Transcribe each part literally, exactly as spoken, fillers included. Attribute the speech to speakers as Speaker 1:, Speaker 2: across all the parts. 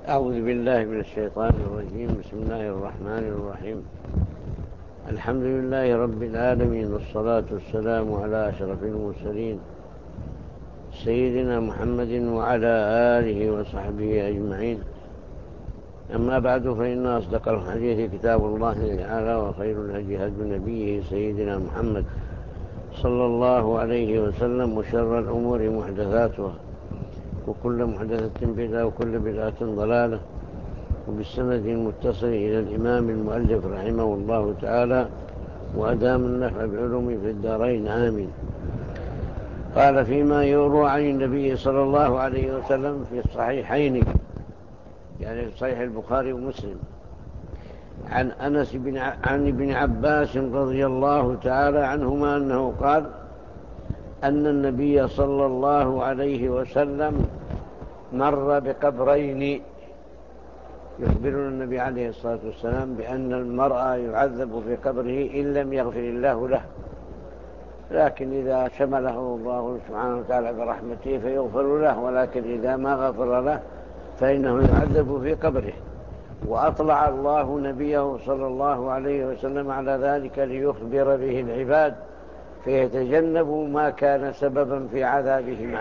Speaker 1: أعوذ بالله من الشيطان الرجيم. بسم الله الرحمن الرحيم. الحمد لله رب العالمين، والصلاة والسلام على أشرف المرسلين سيدنا محمد وعلى آله وصحبه أجمعين. أما بعد، فإن أصدق الحديث كتاب الله تعالى، وخير الهدي هدي نبيه سيدنا محمد صلى الله عليه وسلم، وشر الأمور محدثاتها، وكل محدثة بدعة، وكل بدعة ضلالة. وبالسند المتصل إلى الإمام المؤلف رحمه الله تعالى، وأدام النفع بعلوم في الدارين، آمين. قال: فيما يروى عن النبي صلى الله عليه وسلم في الصحيحين، يعني في صحيح البخاري ومسلم، عن أنس بن عن ابن عباس رضي الله تعالى عنهما أنه قال أن النبي صلى الله عليه وسلم مر بقبرين. يخبرنا النبي عليه الصلاة والسلام بأن المرأة يعذب في قبره إن لم يغفر الله له، لكن إذا شمله الله سبحانه وتعالى برحمته فيغفر له، ولكن إذا ما غفر له فإنه يعذب في قبره. وأطلع الله نبيه صلى الله عليه وسلم على ذلك ليخبر به العباد فيتجنبوا ما كان سببا في عذابهما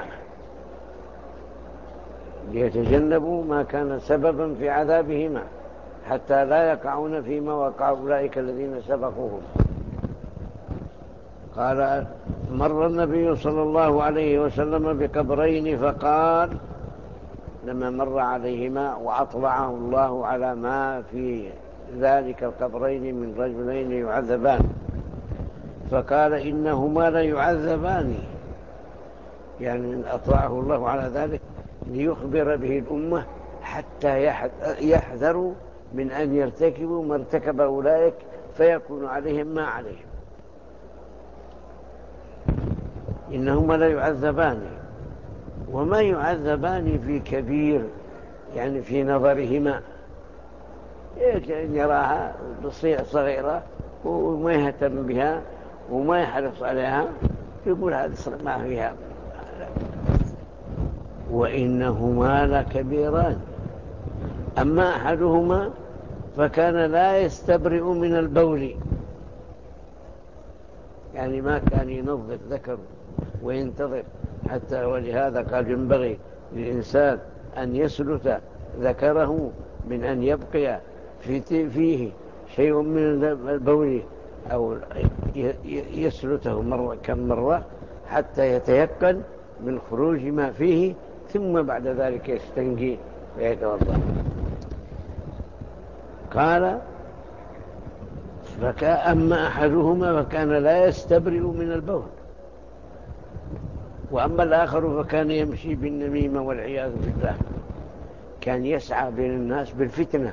Speaker 1: ليتجنبوا ما كان سببا في عذابهما حتى لا يقعون فيما وقع أولئك الذين سبقوهم. قال: مر النبي صلى الله عليه وسلم بقبرين فقال، لما مر عليهما وأطلعه الله على ما في ذلك القبرين من رجلين يعذبان، فقال: إنهما لا يعذبان، يعني أطلعه الله على ذلك ليخبر به الأمة حتى يحذروا من أن يرتكبوا ما ارتكب أولئك فيكون عليهم ما عليهم. إنهما لا يعذبان، وما يعذبان في كبير، يعني في نظرهما، يراها صغيرة وما يهتم بها وما يحرص عليها، يقول هذا ما فيها. وإنهما لكبيران. أما أحدهما فكان لا يستبرئ من البول، يعني ما كان ينظف ذكر وينتظر حتى، ولهذا قال: ينبغي للإنسان أن يسلت ذكره من أن يبقي فيه شيء من البول، أو يسلته مرة كم مرة حتى يتيقن من خروج ما فيه، ثم بعد ذلك يستنجي ويتوضأ. قال: أما أحدهما فكان لا يستبرئ من البول، وأما الآخر فكان يمشي بالنميمة والعياذ بالله، كان يسعى بين الناس بالفتنة،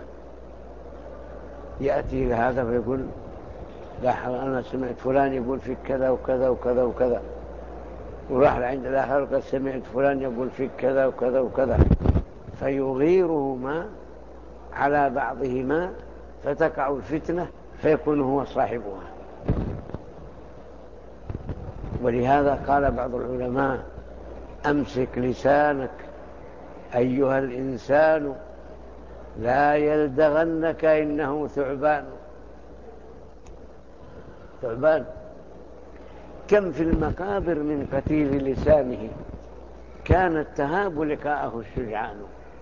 Speaker 1: يأتي لهذا ويقول: لا، أنا سمعت فلان يقول فيك كذا وكذا وكذا وكذا، وراح عند الآخر قد سمعت فلان يقول فيك كذا وكذا وكذا، فيغيرهما على بعضهما فتقع الفتنة فيكون هو صاحبها. ولهذا قال بعض العلماء: أمسك لسانك أيها الإنسان، لا يلدغنك إنه ثعبان. ثعبان كم في المقابر من قتيل لسانه كانت تهاب لقاءه الشجعان،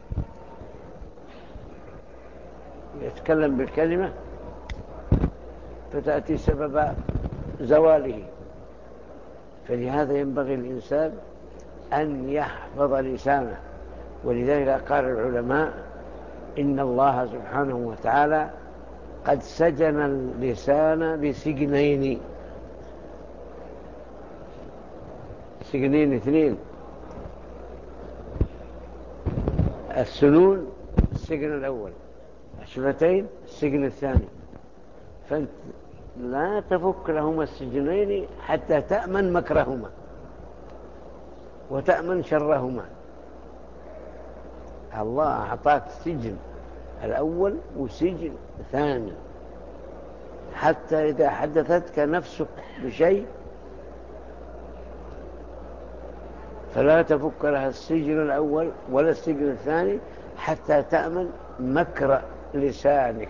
Speaker 1: يتكلم بالكلمة فتأتي سبب زواله. فلهذا ينبغي الإنسان أن يحفظ لسانه. ولذلك قال العلماء: إن الله سبحانه وتعالى قد سجن اللسان بسجنين، سجنين اثنين، السنون السجن الأول، الشفتين السجن الثاني، فانت لا تفك لهما السجنين حتى تأمن مكرهما وتأمن شرهما. الله أعطاك سجن الأول وسجن ثاني، حتى إذا حدثتك نفسك بشيء فلا تفك لها السجن الأول ولا السجن الثاني حتى تأمن مكر لسانك.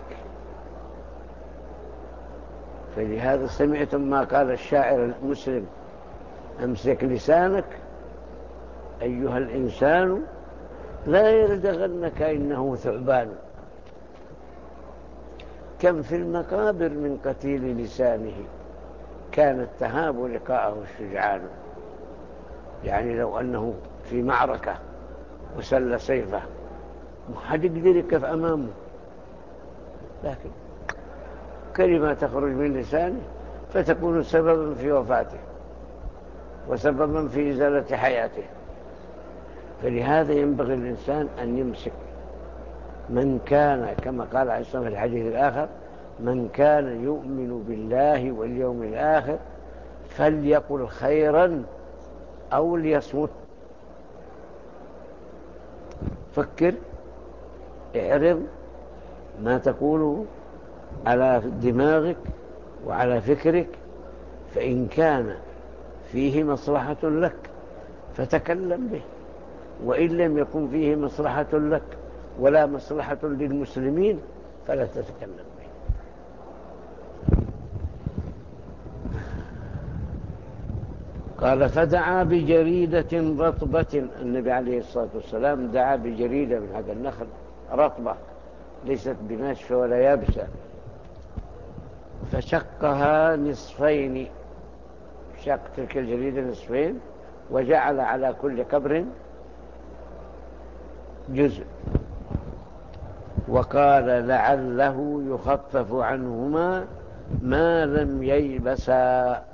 Speaker 1: فلهذا سمعتم ما قال الشاعر المسلم: أمسك لسانك أيها الإنسان لا يلدغنك إنه ثعبان. كم في المقابر من قتيل لسانه كانت تهاب لقاءه الشجعان. يعني لو أنه في معركة وسل سيفه ما حد يقدر يقف أمامه، لكن كلمة تخرج من لسانه فتكون سببا في وفاته وسببا في إزالة حياته. فلهذا ينبغي الإنسان أن يمسك. من كان كما قال عليه الصلاة والسلام في الحديث الآخر: من كان يؤمن بالله واليوم الآخر فليقل خيرا أو ليصمت. فكر، اعرض ما تقوله على دماغك وعلى فكرك، فإن كان فيه مصلحة لك فتكلم به، وإن لم يكن فيه مصلحة لك ولا مصلحة للمسلمين فلا تتكلم به. قال: فدعا بجريدة رطبة. النبي عليه الصلاة والسلام دعا بجريدة من هذا النخل رطبة ليست بناشفة ولا يابسة، فشقها نصفين، شق تلك الجريدة نصفين وجعل على كل قبر جزء، وقال: لعله يخفف عنهما ما لم ييبسا.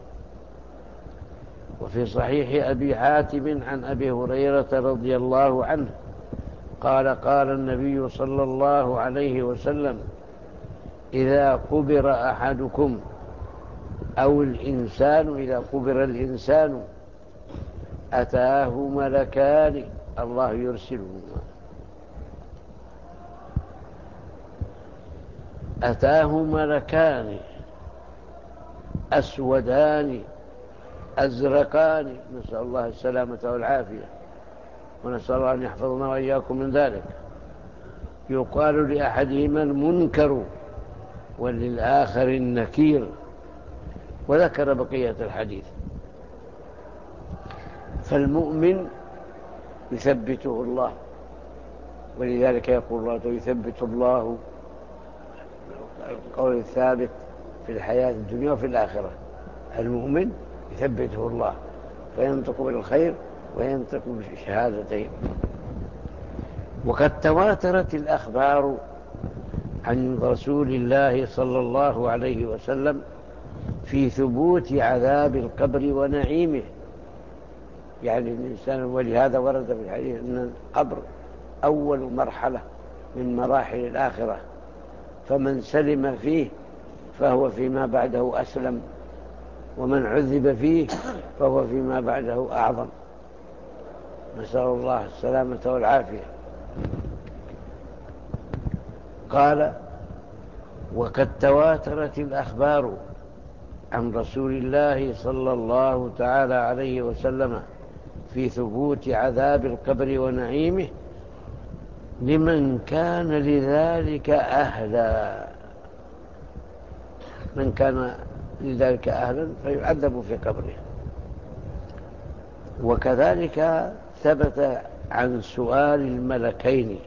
Speaker 1: وفي صحيح أبي حاتم عن أبي هريرة رضي الله عنه قال: قال النبي صلى الله عليه وسلم: إذا قبر أحدكم أو الإنسان إذا قبر الإنسان أتاه ملكان الله يرسلهما أتاه ملكان أسودان أزرقان، نسأل الله السلامة والعافية، ونسأل الله أن يحفظنا وإياكم من ذلك. يقال لأحدهما المنكر وللآخر النكير، وذكر بقية الحديث. فالمؤمن يثبته الله، ولذلك يقول الله: يثبت الله القول الثابت في الحياة الدنيا وفي الآخرة. المؤمن يثبته الله فينطق بالخير وينطق بالشهادتين. وقد تواترت الأخبار عن رسول الله صلى الله عليه وسلم في ثبوت عذاب القبر ونعيمه. يعني الإنسان، ولهذا ورد في الحديث أن القبر أول مرحلة من مراحل الآخرة، فمن سلم فيه فهو فيما بعده أسلم، ومن عذب فيه فهو فيما بعده أعظم. نسأل الله السلامة والعافية. قال: وقد تواترت الأخبار عن رسول الله صلى الله تعالى عليه وسلم في ثبوت عذاب القبر ونعيمه لمن كان لذلك أهلا. من كان لذلك أهلا فيعذب في قبره. وكذلك ثبت عن سؤال الملكين.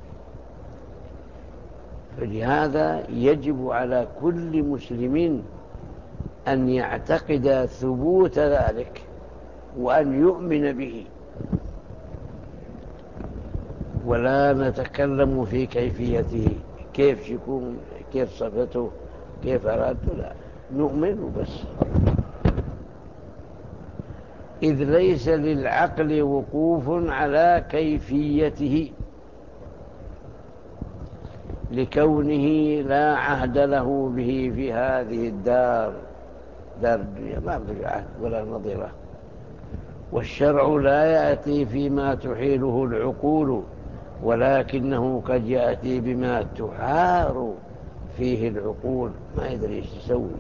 Speaker 1: فلهذا يجب على كل مسلم أن يعتقد ثبوت ذلك وأن يؤمن به، ولا نتكلم في كيفيته، كيف يكون، كيف صفته، كيف أراده، لا، نؤمن بس. إذ ليس للعقل وقوف على كيفيته لكونه لا عهد له به في هذه الدار، دار الدنيا ما في عهد ولا نظيره. والشرع لا يأتي فيما تحيله العقول، ولكنه قد يأتي بما تحار فيه العقول، ما يدري ايش يسوي.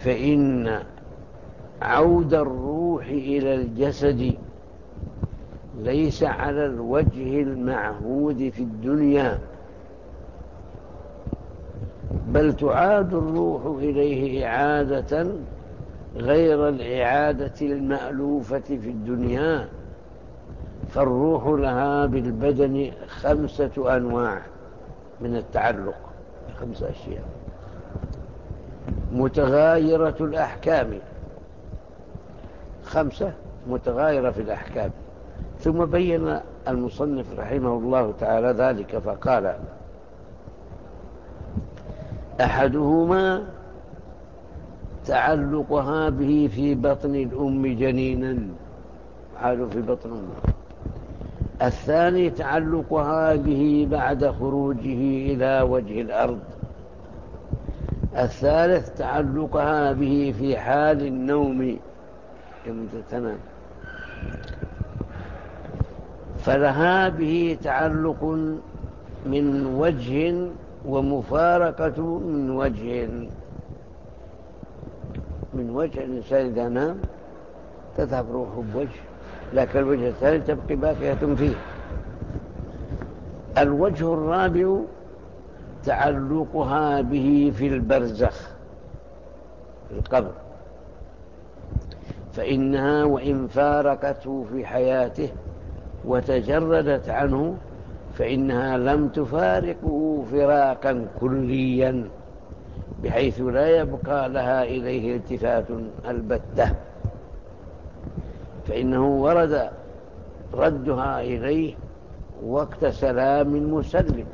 Speaker 1: فإن عود الروح إلى الجسد ليس على الوجه المعهود في الدنيا، بل تعاد الروح إليه إعادة غير الإعادة المألوفة في الدنيا. فالروح لها بالبدن خمسة أنواع من التعلق، خمسة أشياء متغايرة الأحكام، خمسة متغايرة في الأحكام. ثم بين المصنف رحمه الله تعالى ذلك فقال: أحدهما تعلقها به في بطن الأم جنينا، حاله في بطن أمه. الثاني تعلقها به بعد خروجه إلى وجه الأرض. الثالث تعلقها به في حال النوم يوم تنام، فلها به تعلق من وجه ومفارقة من وجه. من وجه الإنسان إذا نام تذهب روحه بوجه، لكن الوجه الثاني تبقي باقية فيه. الوجه الرابع تعلقها به في البرزخ، القبر، فإنها وإن فارقته في حياته وتجردت عنه فإنها لم تفارقه فراقا كليا بحيث لا يبقى لها إليه التفات البتة، فإنه ورد ردها إليه وقت سلام مسلم،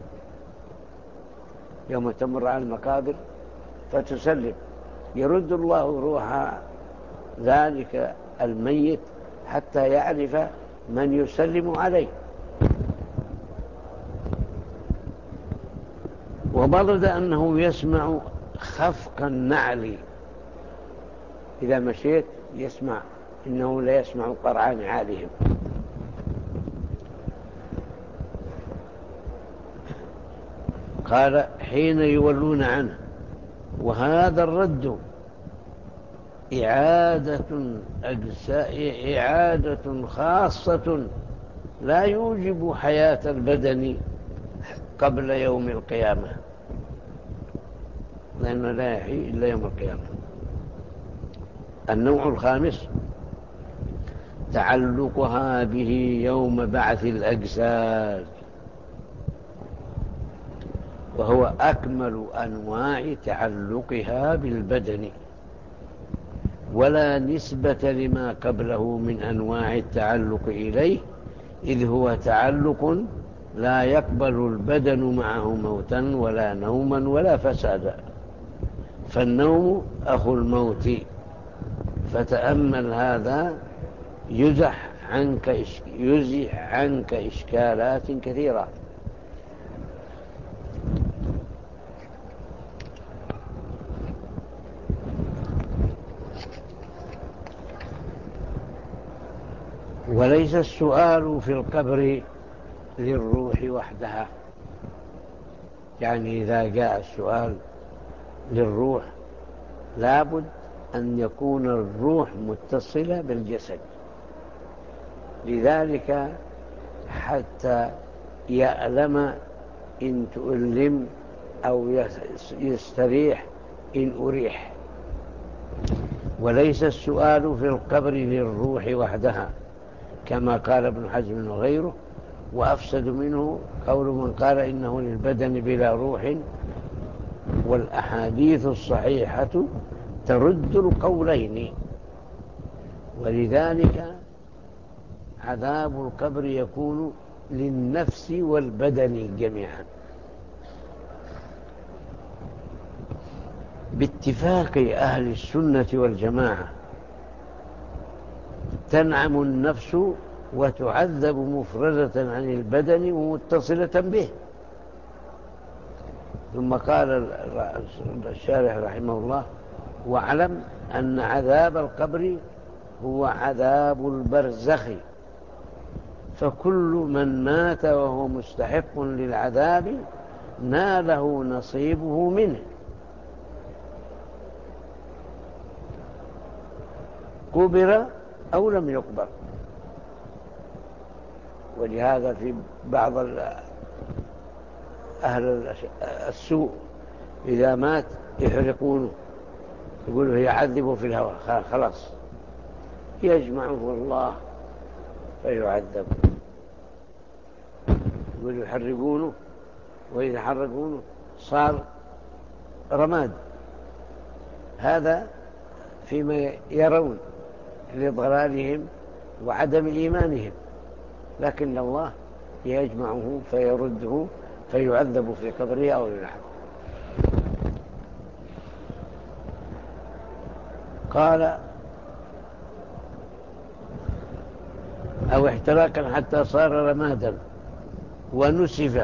Speaker 1: يوم تمر على المقابر فتسلم، يرد الله روح ذلك الميت حتى يعرف من يسلم عليه. وبرد أنه يسمع خفق النعل، إذا مشيت يسمع، إنه لا يسمع قرع نعالهم. قال: حين يولون عنه. وهذا الرد إعادة أجزاء إعادة خاصة لا يوجب حياة البدن قبل يوم القيامة، لأنه لا يحيي إلا يوم القيامة. النوع الخامس تعلقها به يوم بعث الأجساد، وهو أكمل أنواع تعلقها بالبدن، ولا نسبة لما قبله من أنواع التعلق إليه، إذ هو تعلق لا يقبل البدن معه موتا ولا نوما ولا فسادا، فالنوم أخو الموت. فتأمل هذا يزح عنك يزح عنك إشكالات كثيرة. وليس السؤال في القبر للروح وحدها، يعني إذا جاء السؤال للروح لابد أن يكون الروح متصلة بالجسد، لذلك حتى يألم إن تؤلم أو يستريح إن أريح. وليس السؤال في القبر للروح وحدها كما قال ابن حزم وغيره، وأفسد منه قول من قال إنه للبدن بلا روح، والأحاديث الصحيحة ترد القولين. ولذلك عذاب القبر يكون للنفس والبدن جميعا باتفاق أهل السنة والجماعة. تنعم النفس وتعذب مفردة عن البدن ومتصلة به. ثم قال الشارح رحمه الله: واعلم أن عذاب القبر هو عذاب البرزخ، فكل من مات وهو مستحق للعذاب ناله نصيبه منه، قبر أو لم يقبر. ولهذا في بعض أهل السوء إذا مات يحرقونه، يقولوا يعذبه في الهواء، خلاص يجمعه الله فيعذب. يقولوا يحرقونه، وإذا حرقونه صار رماد. هذا فيما يرون لضلالهم وعدم إيمانهم، لكن الله يجمعه فيرده فيعذب في قبره أو يلعب. قال أو احتراقا حتى صار رمادا ونسف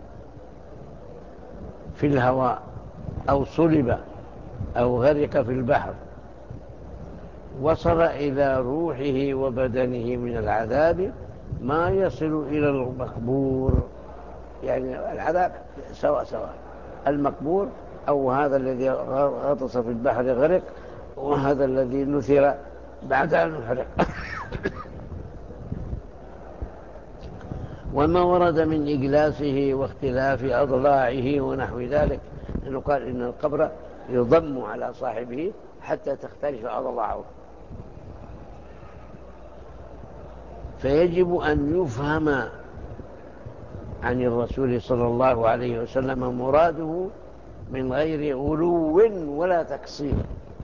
Speaker 1: في الهواء أو صلب أو غرق في البحر، وصل إلى روحه وبدنه من العذاب ما يصل إلى المقبور. يعني العذاب سواء سواء، المقبور أو هذا الذي غطس في البحر غرق، وهذا الذي نثر بعد أن حرق. وما ورد من إجلاسه واختلاف أضلاعه ونحو ذلك، إنه قال إن القبر يضم على صاحبه حتى تختلف أضلاعه. فيجب أن يفهم عن الرسول صلى الله عليه وسلم مراده من غير غلو ولا تقصير،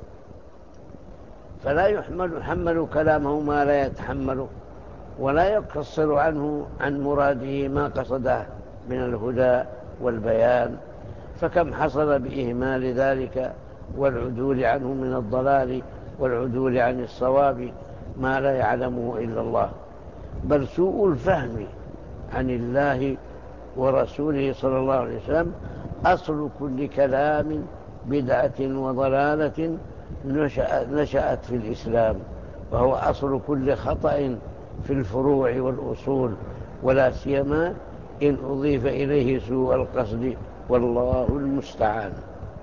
Speaker 1: فلا يحمل يحمل كلامه ما لا يتحمله، ولا يقصر عنه عن مراده ما قصده من الهدى والبيان. فكم حصل بإهمال ذلك والعدول عنه من الضلال والعدول عن الصواب ما لا يعلمه إلا الله. بل سوء الفهم عن الله ورسوله صلى الله عليه وسلم أصل كل كلام بدعة وضلالة نشأت في الإسلام، وهو أصل كل خطأ في الفروع والأصول، ولا سيما إن أضيف إليه سوء القصد، والله المستعان.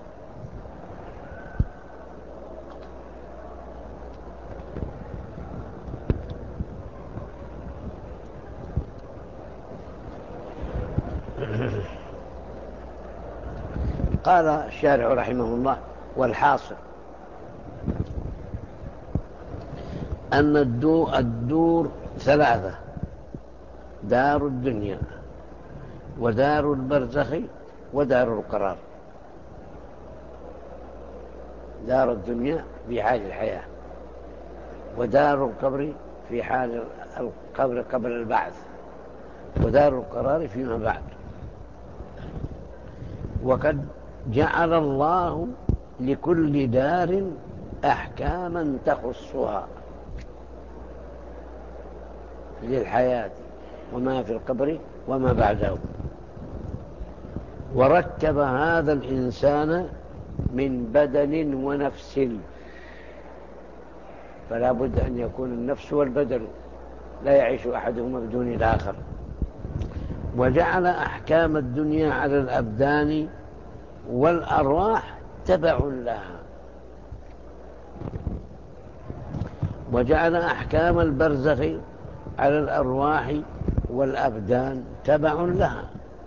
Speaker 1: قال الشارع رحمه الله: والحاصل أن الدور, الدور ثلاثة: دار الدنيا ودار البرزخ ودار القرار. دار الدنيا في حال الحياة، ودار القبر في حال القبر قبل البعث، ودار القرار فيما بعد. وقد جعل الله لكل دار أحكاما تخصها للحياة وما في القبر وما بعده، وركب هذا الإنسان من بدن ونفس، فلا بد أن يكون النفس والبدن، لا يعيش أحدهما بدون الآخر. وجعل أحكام الدنيا على الأبدان والأرواح تبع لها، وجعل أحكام البرزخ على الأرواح والأبدان تبع لها.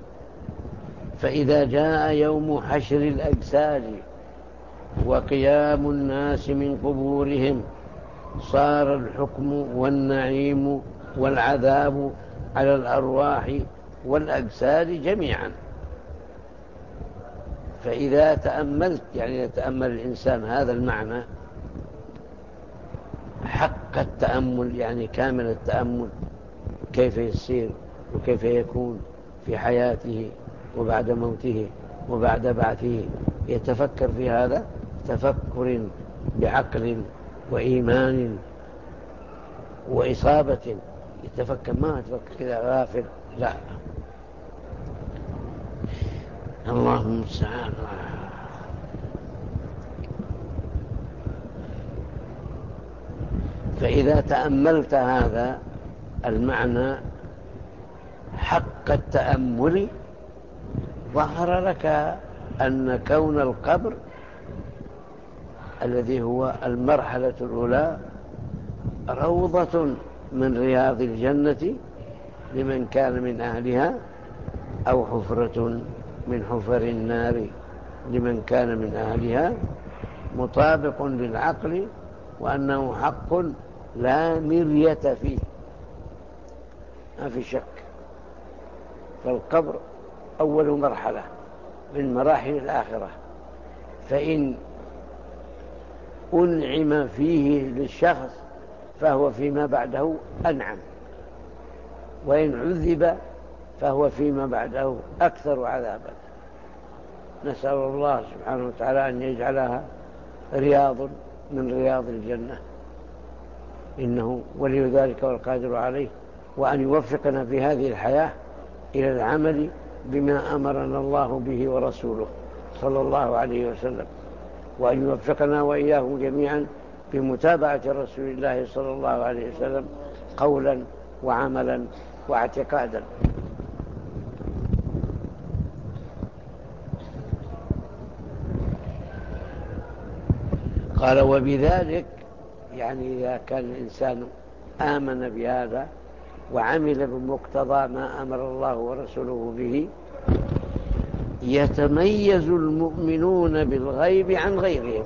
Speaker 1: فإذا جاء يوم حشر الأجساد وقيام الناس من قبورهم صار الحكم والنعيم والعذاب على الأرواح والأجساد جميعا. فإذا تأملت، يعني يتأمل الإنسان هذا المعنى حق التأمل، يعني كامل التأمل، كيف يصير وكيف يكون في حياته وبعد موته وبعد بعثه، يتفكر في هذا تفكر بعقل وإيمان وإصابة. يتفكر، ما يتفكر كذا غافل، لا. اللهم المستعان. فإذا تأملت هذا المعنى حق التأمل ظهر لك أن كون القبر الذي هو المرحلة الأولى روضة من رياض الجنة، لمن كان من أهلها، أو حفرة من حفر النار لمن كان من أهلها، مطابق للعقل، وأنه حق لا مرية فيه، ما في شك. فالقبر أول مرحلة من مراحل الآخرة، فإن أنعم فيه للشخص فهو فيما بعده أنعم، وإن عذب فهو فيما بعده أكثر عذابا. نسأل الله سبحانه وتعالى أن يجعلها رياض من رياض الجنة، إنه ولي ذلك والقادر عليه، وأن يوفقنا في هذه الحياة إلى العمل بما أمرنا الله به ورسوله صلى الله عليه وسلم، وأن يوفقنا وإياه جميعا بمتابعة رسول الله صلى الله عليه وسلم قولا وعملا واعتقادا. قال وبذلك، يعني إذا كان الإنسان آمن بهذا وعمل بمقتضى ما أمر الله ورسوله به، يتميز المؤمنون بالغيب عن غيرهم.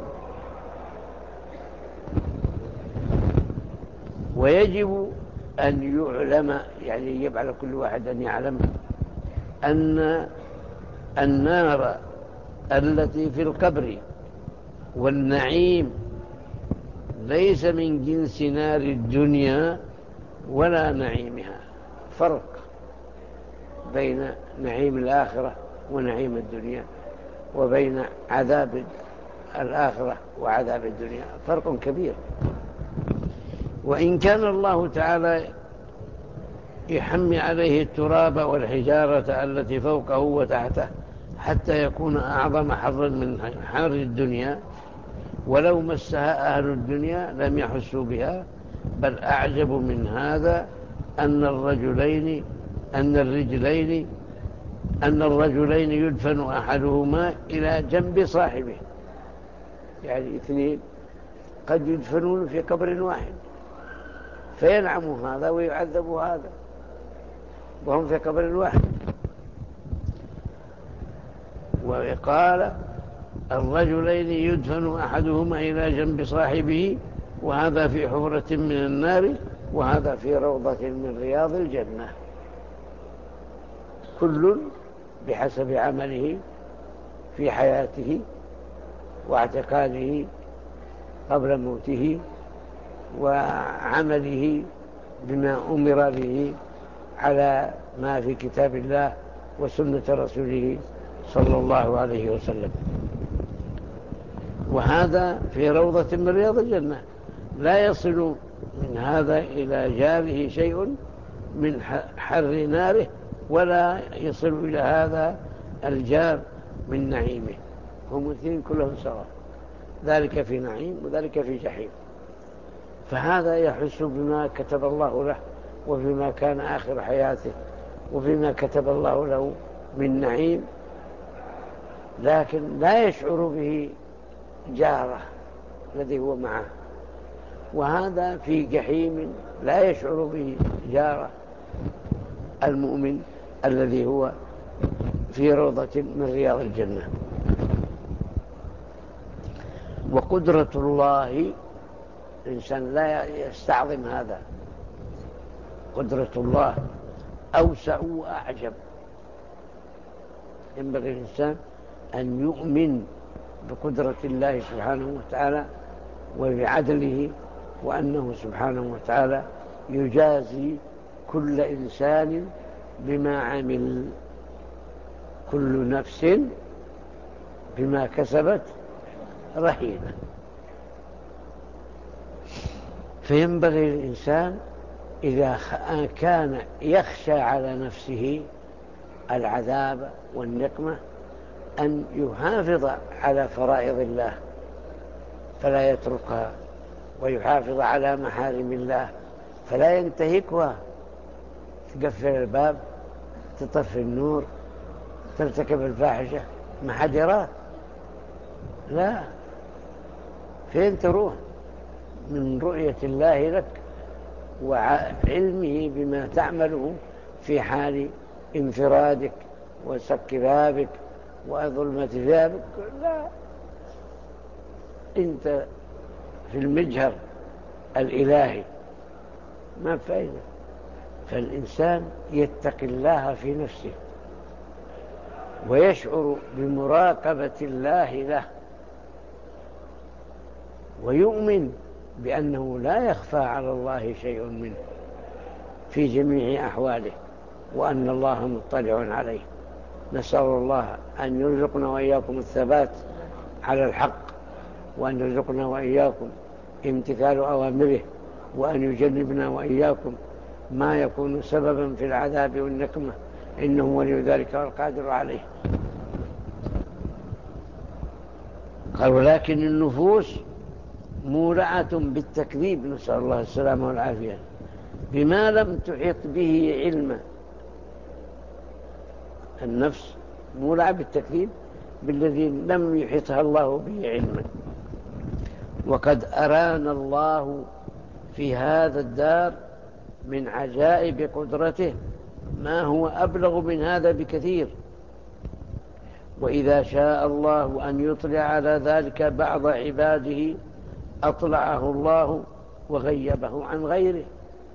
Speaker 1: ويجب أن يعلم، يعني يجب على كل واحد أن يعلم أن النار التي في القبر والنعيم ليس من جنس نار الدنيا ولا نعيمها. فرق بين نعيم الآخرة ونعيم الدنيا، وبين عذاب الآخرة وعذاب الدنيا فرق كبير. وإن كان الله تعالى يحمي عليه التراب والحجارة التي فوقه وتحته حتى يكون أعظم حظا من حر الدنيا، ولو مسها أهل الدنيا لم يحسوا بها، بل أعجب من هذا أن الرجلين أن الرجلين أن الرجلين يدفن أحدهما إلى جنب صاحبه. يعني اثنين قد يدفنون في قبر واحد، فينعم هذا ويعذب هذا وهم في قبر واحد. وقال الرجلين يدفن أحدهما إلى جنب صاحبه، وهذا في حفرة من النار وهذا في روضة من رياض الجنة، كل بحسب عمله في حياته واعتقاده قبل موته، وعمله بما أمر به على ما في كتاب الله وسنة رسوله صلى الله عليه وسلم. وهذا في روضة من رياض الجنة، لا يصل من هذا إلى جاره شيء من حر ناره، ولا يصل إلى هذا الجار من نعيمه. هم الاثنين كلهم سواء، ذلك في نعيم وذلك في جحيم. فهذا يحس بما كتب الله له وبما كان آخر حياته وبما كتب الله له من نعيم، لكن لا يشعر به جاره الذي هو معه. وهذا في جحيم لا يشعر به جاره المؤمن الذي هو في روضة من رياض الجنة. وقدرة الله، الإنسان لا يستعظم هذا، قدرة الله أوسع وأعجب. ينبغي الإنسان أن يؤمن بقدرة الله سبحانه وتعالى وبعدله، وأنه سبحانه وتعالى يجازي كل إنسان بما عمل، كل نفس بما كسبت رهينة. فينبغي الإنسان إذا كان يخشى على نفسه العذاب والنقمة أن يحافظ على فرائض الله فلا يتركها، ويحافظ على محارم الله فلا ينتهكها. تقفل الباب، تطفي النور، ترتكب الفاحشة، ما حد يراك، لا، فين تروح من رؤية الله لك وعلمه بما تعمله؟ في حال انفرادك وسك بابك وظلمة ثيابك، لا، انت في المجهر الإلهي، ما فايدة. فالإنسان يتقي الله في نفسه ويشعر بمراقبة الله له، ويؤمن بأنه لا يخفى على الله شيء منه في جميع أحواله، وأن الله مطلع عليه. نسأل الله أن يرزقنا وإياكم الثبات على الحق، وأن يرزقنا وإياكم امتثال أوامره، وأن يجنبنا وإياكم ما يكون سببا في العذاب والنقمة، إنه ولي ذلك والقادر عليه. قال: ولكن النفوس مولعة بالتكذيب، نسأل الله السلامة والعافية، بما لم تحط به علما. النفس مولعة بالتكذيب بالذي لم يحطها الله به علما. وقد أرانا الله في هذا الدار من عجائب قدرته ما هو أبلغ من هذا بكثير، وإذا شاء الله أن يطلع على ذلك بعض عباده أطلعه الله وغيبه عن غيره.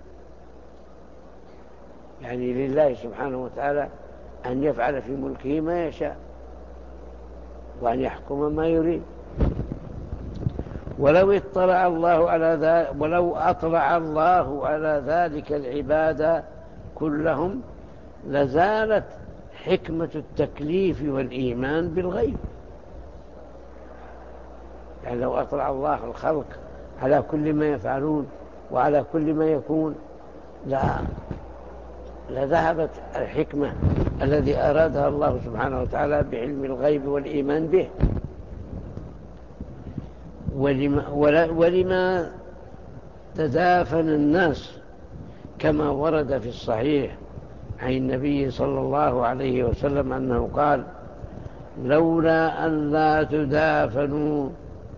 Speaker 1: يعني لله سبحانه وتعالى أن يفعل في ملكه ما يشاء، وأن يحكم ما يريد. ولو اطلع الله على ذلك ولو أطلع الله على ذلك العباد كلهم لزالت حكمة التكليف والإيمان بالغيب. يعني لو أطلع الله الخلق على كل ما يفعلون وعلى كل ما يكون لا لذهبت الحكمة الذي أرادها الله سبحانه وتعالى بعلم الغيب والإيمان به. ولما, ولما تدافن الناس كما ورد في الصحيح عن النبي صلى الله عليه وسلم أنه قال: لولا أن لا تدافنوا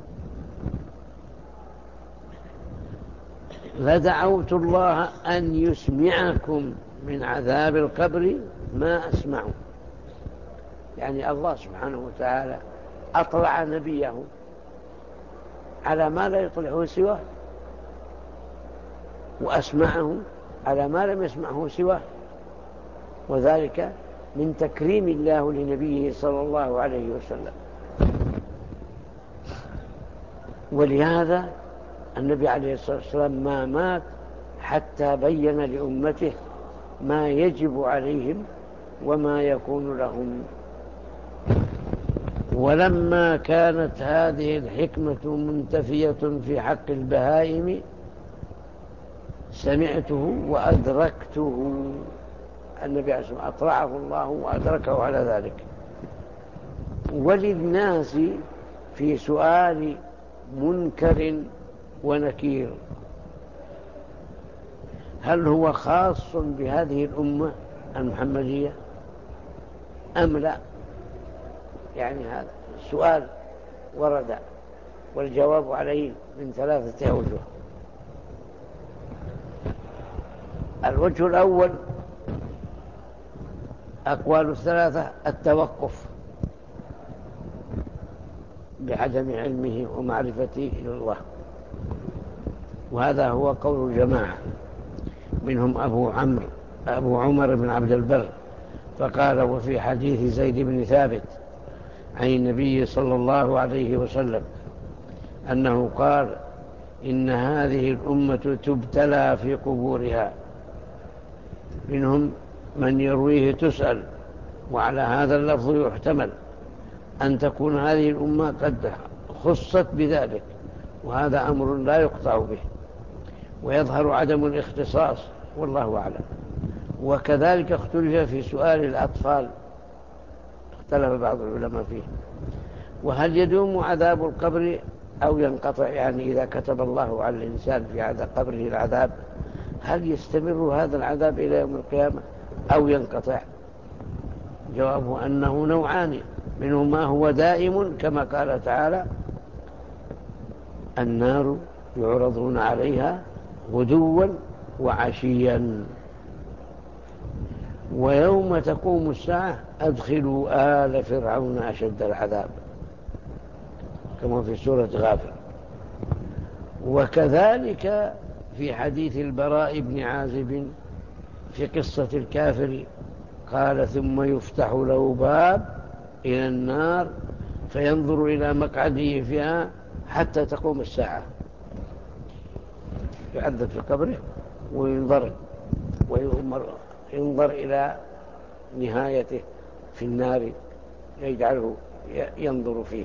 Speaker 1: لدعوت الله أن يسمعكم من عذاب القبر ما أسمعه. يعني الله سبحانه وتعالى أطلع نبيه على ما لا يطلعه سواه، وأسمعه على ما لم يسمعه سواه، وذلك من تكريم الله لنبيه صلى الله عليه وسلم. ولهذا النبي عليه الصلاة والسلام ما مات حتى بين لأمته ما يجب عليهم وما يكون لهم. ولما كانت هذه الحكمة منتفية في حق البهائم سمعته وأدركته. النبي عليه الصلاة والسلام أطلعه الله وأدركه على ذلك. وللناس في سؤال منكر ونكير هل هو خاص بهذه الأمة المحمدية أم لا؟ يعني هذا السؤال ورد والجواب عليه من ثلاثة أوجه. الوجه الأول أقوال الثلاثة التوقف بعدم علمه ومعرفته لله، وهذا هو قول جماعة منهم أبو عمرو أبو عمر بن عبد البر، فقال: وفي حديث زيد بن ثابت عن النبي صلى الله عليه وسلم أنه قال: إن هذه الأمة تبتلى في قبورها. منهم من يرويه تسأل، وعلى هذا اللفظ يحتمل أن تكون هذه الأمة قد خصت بذلك، وهذا أمر لا يقطع به، ويظهر عدم الاختصاص والله أعلم. وكذلك اختلف في سؤال الأطفال، اختلف بعض العلماء فيه، وهل يدوم عذاب القبر أو ينقطع؟ يعني إذا كتب الله على الإنسان في عذاب قبره العذاب هل يستمر هذا العذاب إلى يوم القيامة أو ينقطع؟ جوابه أنه نوعان، منه ما هو دائم كما قال تعالى: النار يعرضون عليها غدوا وعشيا. ويوم تقوم الساعة أدخلوا آل فرعون أشد العذاب، كما في سورة غافر. وكذلك في حديث البراء بن عازب في قصة الكافر قال: ثم يفتح له باب إلى النار فينظر إلى مقعده فيها حتى تقوم الساعة، يعذب في قبره وينظر وينظر إلى نهايته في النار يجعله ينظر فيه.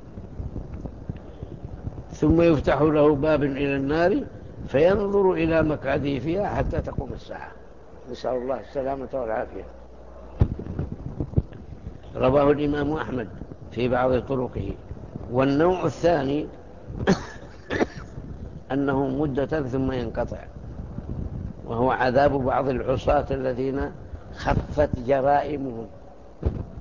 Speaker 1: ثم يفتح له باب إلى النار فينظر إلى مقعده فيها حتى تقوم الساعة، نسأل الله السلامة والعافية. رواه الإمام أحمد في بعض طرقه. والنوع الثاني أنه مدة ثم ينقطع، وهو عذاب بعض العصاة الذين خفت جرائمهم